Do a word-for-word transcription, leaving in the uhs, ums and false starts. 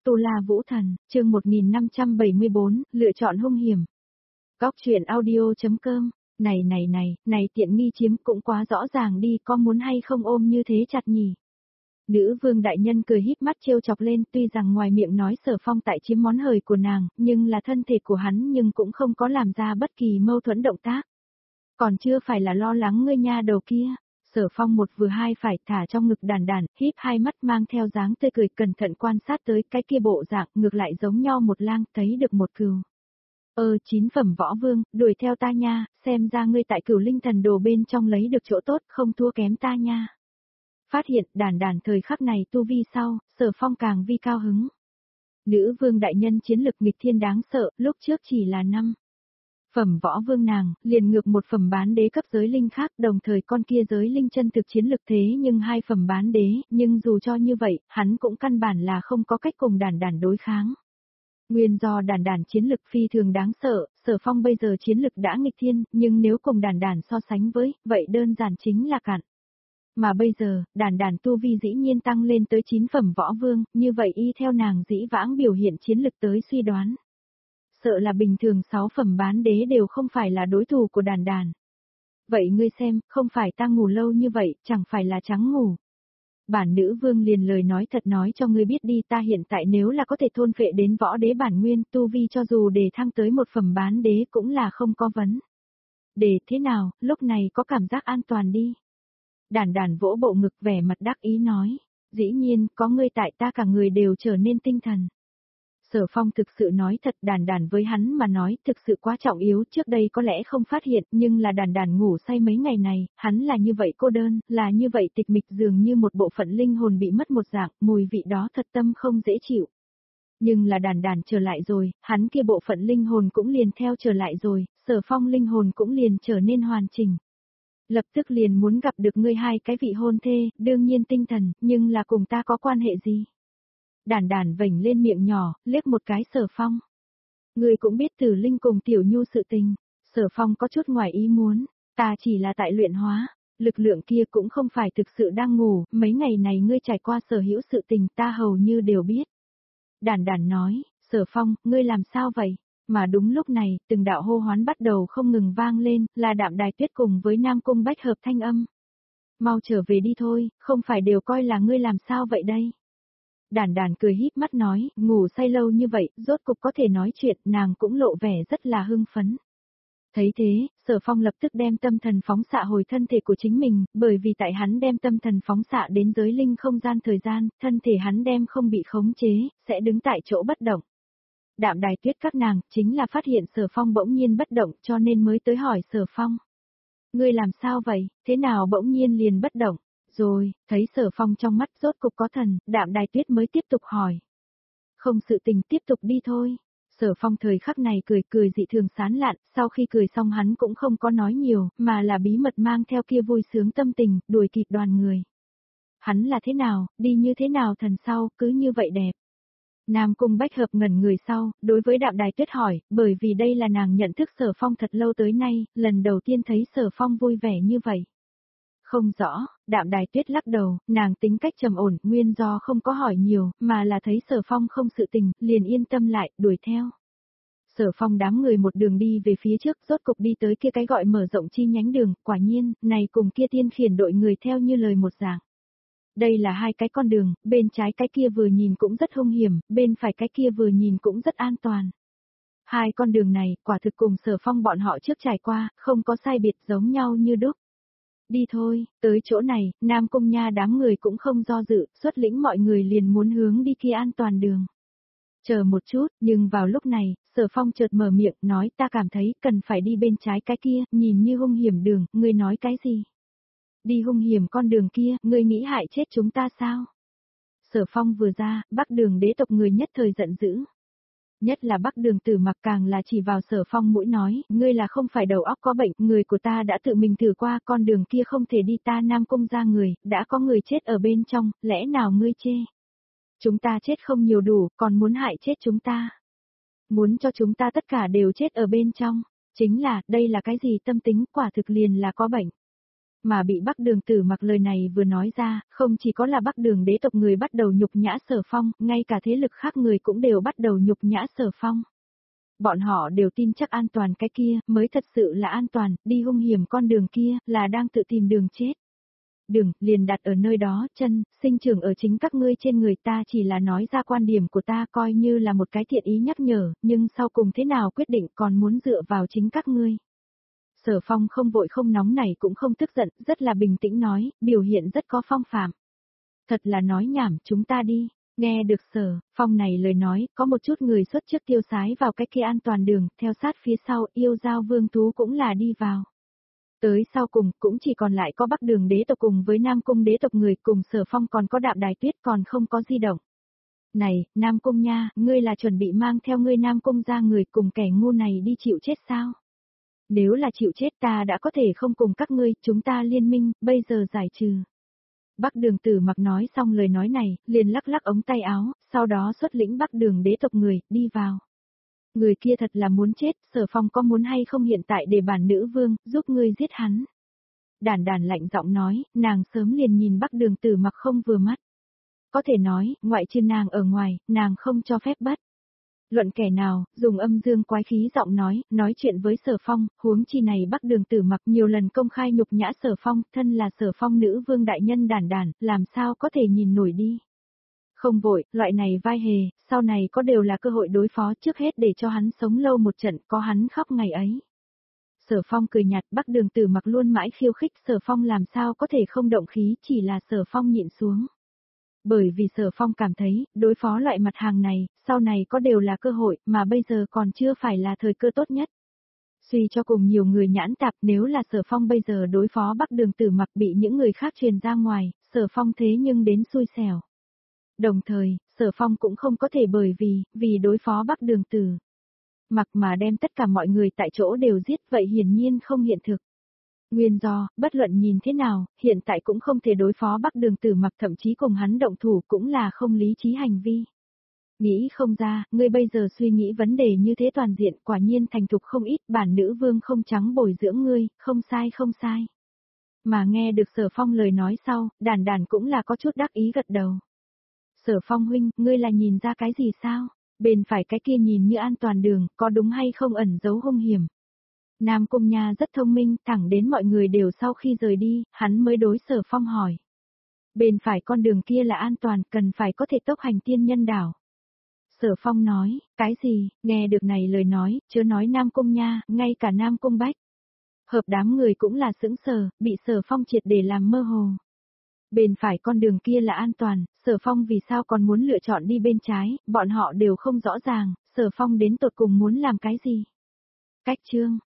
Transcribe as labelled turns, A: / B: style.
A: Tu La Vũ Thần, chương một nghìn năm trăm bảy mươi bốn, lựa chọn hung hiểm. Góc truyện audio.com, này này này, này tiện nghi chiếm cũng quá rõ ràng đi, có muốn hay không ôm như thế chặt nhỉ? Nữ vương đại nhân cười híp mắt trêu chọc lên, tuy rằng ngoài miệng nói Sở Phong tại chiếm món hời của nàng, nhưng là thân thể của hắn nhưng cũng không có làm ra bất kỳ mâu thuẫn động tác. Còn chưa phải là lo lắng ngươi nha đầu kia. Sở Phong một vừa hai phải thả trong ngực đàn đàn, híp hai mắt mang theo dáng tươi cười cẩn thận quan sát tới cái kia bộ dạng, ngược lại giống nhau một lang, thấy được một cừu. Ơ chín phẩm võ vương, đuổi theo ta nha, xem ra ngươi tại cửu linh thần đồ bên trong lấy được chỗ tốt, không thua kém ta nha. Phát hiện đàn đàn thời khắc này tu vi sau, Sở Phong càng vi cao hứng. Nữ vương đại nhân chiến lực nghịch thiên đáng sợ, lúc trước chỉ là năm phẩm võ vương nàng, liền ngược một phẩm bán đế cấp giới linh khác, đồng thời con kia giới linh chân thực chiến lực thế nhưng hai phẩm bán đế, nhưng dù cho như vậy, hắn cũng căn bản là không có cách cùng đàn đàn đối kháng. Nguyên do đàn đàn chiến lực phi thường đáng sợ, Sở Phong bây giờ chiến lực đã nghịch thiên, nhưng nếu cùng đàn đàn so sánh với, vậy đơn giản chính là cạn. Mà bây giờ, đàn đàn tu vi dĩ nhiên tăng lên tới chín phẩm võ vương, như vậy y theo nàng dĩ vãng biểu hiện chiến lực tới suy đoán. Sợ là bình thường sáu phẩm bán đế đều không phải là đối thủ của đàn đàn. Vậy ngươi xem, không phải ta ngủ lâu như vậy, chẳng phải là trắng ngủ. Bản nữ vương liền lời nói thật nói cho ngươi biết đi, ta hiện tại nếu là có thể thôn phệ đến võ đế bản nguyên, tu vi cho dù để thăng tới một phẩm bán đế cũng là không có vấn. Để thế nào, lúc này có cảm giác an toàn đi. Đàn đàn vỗ bộ ngực vẻ mặt đắc ý nói, dĩ nhiên, có ngươi tại ta cả người đều trở nên tinh thần. Sở Phong thực sự nói thật, đàn đàn với hắn mà nói thực sự quá trọng yếu, trước đây có lẽ không phát hiện, nhưng là đàn đàn ngủ say mấy ngày này, hắn là như vậy cô đơn, là như vậy tịch mịch, dường như một bộ phận linh hồn bị mất một dạng, mùi vị đó thật tâm không dễ chịu. Nhưng là đàn đàn trở lại rồi, hắn kia bộ phận linh hồn cũng liền theo trở lại rồi, Sở Phong linh hồn cũng liền trở nên hoàn chỉnh. Lập tức liền muốn gặp được ngươi hai cái vị hôn thê, đương nhiên tinh thần, nhưng là cùng ta có quan hệ gì? Đàn đàn vểnh lên miệng nhỏ, liếc một cái Sở Phong. Ngươi cũng biết Tử Linh cùng Tiểu Nhu sự tình. Sở Phong có chút ngoài ý muốn, ta chỉ là tại luyện hóa, lực lượng kia cũng không phải thực sự đang ngủ, mấy ngày này ngươi trải qua sở hữu sự tình ta hầu như đều biết. Đàn đàn nói, Sở Phong, ngươi làm sao vậy? Mà đúng lúc này, từng đạo hô hoán bắt đầu không ngừng vang lên, là Đạm Đài Tuyết cùng với Nam Cung Bách hợp thanh âm. Mau trở về đi thôi, không phải đều coi là ngươi làm sao vậy đây? Đàn đàn cười híp mắt nói, ngủ say lâu như vậy, rốt cục có thể nói chuyện, nàng cũng lộ vẻ rất là hưng phấn. Thấy thế, Sở Phong lập tức đem tâm thần phóng xạ hồi thân thể của chính mình, bởi vì tại hắn đem tâm thần phóng xạ đến giới linh không gian thời gian, thân thể hắn đem không bị khống chế, sẽ đứng tại chỗ bất động. Đạm Đài Tuyết các nàng, chính là phát hiện Sở Phong bỗng nhiên bất động cho nên mới tới hỏi Sở Phong. Ngươi làm sao vậy, thế nào bỗng nhiên liền bất động? Rồi, thấy Sở Phong trong mắt rốt cục có thần, Đạm Đài Tuyết mới tiếp tục hỏi. Không sự tình tiếp tục đi thôi. Sở Phong thời khắc này cười cười dị thường sán lạn, sau khi cười xong hắn cũng không có nói nhiều, mà là bí mật mang theo kia vui sướng tâm tình, đuổi kịp đoàn người. Hắn là thế nào, đi như thế nào thần sau, cứ như vậy đẹp. Nam Cung Bách hợp ngẩn người sau, đối với Đạm Đài Tuyết hỏi, bởi vì đây là nàng nhận thức Sở Phong thật lâu tới nay, lần đầu tiên thấy Sở Phong vui vẻ như vậy. Không rõ, Đạm Đài Tuyết lắc đầu, nàng tính cách trầm ổn, nguyên do không có hỏi nhiều, mà là thấy Sở Phong không sự tình, liền yên tâm lại, đuổi theo. Sở Phong đám người một đường đi về phía trước, rốt cục đi tới kia cái gọi mở rộng chi nhánh đường, quả nhiên, này cùng kia tiên khiển đội người theo như lời một dạng. Đây là hai cái con đường, bên trái cái kia vừa nhìn cũng rất hung hiểm, bên phải cái kia vừa nhìn cũng rất an toàn. Hai con đường này, quả thực cùng Sở Phong bọn họ trước trải qua, không có sai biệt giống nhau như đúc. Đi thôi, tới chỗ này, Nam Cung Nha đám người cũng không do dự, xuất lĩnh mọi người liền muốn hướng đi kia an toàn đường. Chờ một chút, nhưng vào lúc này, Sở Phong chợt mở miệng, nói ta cảm thấy cần phải đi bên trái cái kia, nhìn như hung hiểm đường, ngươi nói cái gì? Đi hung hiểm con đường kia, ngươi nghĩ hại chết chúng ta sao? Sở Phong vừa ra, Bắc Đường đế tộc người nhất thời giận dữ. Nhất là Bắc Đường Tử Mặc càng là chỉ vào Sở Phong mũi nói, ngươi là không phải đầu óc có bệnh, người của ta đã tự mình thử qua, con đường kia không thể đi, ta Nam Cung ra người, đã có người chết ở bên trong, lẽ nào ngươi chê? Chúng ta chết không nhiều đủ, còn muốn hại chết chúng ta. Muốn cho chúng ta tất cả đều chết ở bên trong, chính là, đây là cái gì tâm tính, quả thực liền là có bệnh. Mà bị Bắc Đường Tử Mặc lời này vừa nói ra, không chỉ có là Bắc Đường đế tộc người bắt đầu nhục nhã Sở Phong, ngay cả thế lực khác người cũng đều bắt đầu nhục nhã Sở Phong. Bọn họ đều tin chắc an toàn cái kia, mới thật sự là an toàn, đi hung hiểm con đường kia, là đang tự tìm đường chết. Đường, liền đặt ở nơi đó, chân, sinh trưởng ở chính các ngươi trên người, ta chỉ là nói ra quan điểm của ta coi như là một cái thiện ý nhắc nhở, nhưng sau cùng thế nào quyết định còn muốn dựa vào chính các ngươi. Sở Phong không vội không nóng này cũng không tức giận, rất là bình tĩnh nói, biểu hiện rất có phong phạm. Thật là nói nhảm, chúng ta đi. Nghe được Sở Phong này lời nói, có một chút người xuất trước tiêu sái vào cái kia an toàn đường, theo sát phía sau, yêu giao vương thú cũng là đi vào. Tới sau cùng, cũng chỉ còn lại có Bắc Đường đế tộc cùng với Nam Cung đế tộc người, cùng Sở Phong còn có Đạm Đài Tuyết còn không có di động. Này, Nam Cung nha, ngươi là chuẩn bị mang theo ngươi Nam Cung ra người cùng kẻ ngu này đi chịu chết sao? Nếu là chịu chết ta đã có thể không cùng các ngươi, chúng ta liên minh, bây giờ giải trừ. Bắc Đường Tử Mặc nói xong lời nói này, liền lắc lắc ống tay áo, sau đó xuất lĩnh Bắc Đường đế tộc người, đi vào. Người kia thật là muốn chết, Sở Phong có muốn hay không hiện tại để bản nữ vương, giúp ngươi giết hắn. Đản đản lạnh giọng nói, nàng sớm liền nhìn Bắc Đường Tử Mặc không vừa mắt. Có thể nói, ngoại trừ nàng ở ngoài, nàng không cho phép bắt. Luận kẻ nào, dùng âm dương quái khí giọng nói, nói chuyện với Sở Phong, huống chi này Bắc Đường Tử Mặc nhiều lần công khai nhục nhã Sở Phong, thân là Sở Phong nữ vương đại nhân đản đản, làm sao có thể nhìn nổi đi. Không vội, loại này vai hề, sau này có đều là cơ hội đối phó, trước hết để cho hắn sống lâu một trận, có hắn khóc ngày ấy. Sở Phong cười nhạt, Bắc Đường Tử Mặc luôn mãi khiêu khích, Sở Phong làm sao có thể không động khí, chỉ là Sở Phong nhịn xuống. Bởi vì Sở Phong cảm thấy, đối phó loại mặt hàng này, sau này có đều là cơ hội, mà bây giờ còn chưa phải là thời cơ tốt nhất. Suy cho cùng nhiều người nhãn tạp, nếu là Sở Phong bây giờ đối phó Bắc Đường Tử Mặc bị những người khác truyền ra ngoài, Sở Phong thế nhưng đến xui xẻo. Đồng thời, Sở Phong cũng không có thể bởi vì, vì đối phó Bắc Đường Tử Mặc mà đem tất cả mọi người tại chỗ đều giết, vậy hiển nhiên không hiện thực. Nguyên do, bất luận nhìn thế nào, hiện tại cũng không thể đối phó Bắc Đường Tử Mặc, thậm chí cùng hắn động thủ cũng là không lý trí hành vi. Nghĩ không ra, ngươi bây giờ suy nghĩ vấn đề như thế toàn diện, quả nhiên thành thục không ít, bản nữ vương không trắng bồi dưỡng ngươi, không sai không sai. Mà nghe được Sở Phong lời nói sau, đản đản cũng là có chút đắc ý gật đầu. Sở Phong huynh, ngươi là nhìn ra cái gì sao? Bên phải cái kia nhìn như an toàn đường, có đúng hay không ẩn giấu hung hiểm? Nam Cung Nha rất thông minh, thẳng đến mọi người đều sau khi rời đi, hắn mới đối Sở Phong hỏi. Bên phải con đường kia là an toàn, cần phải có thể tốc hành tiên nhân đảo. Sở Phong nói, cái gì, nghe được này lời nói, chớ nói Nam Cung Nha, ngay cả Nam Cung Bách. Hợp đám người cũng là sững sờ, bị Sở Phong triệt để làm mơ hồ. Bên phải con đường kia là an toàn, Sở Phong vì sao còn muốn lựa chọn đi bên trái, bọn họ đều không rõ ràng, Sở Phong đến tột cùng muốn làm cái gì. Cách chương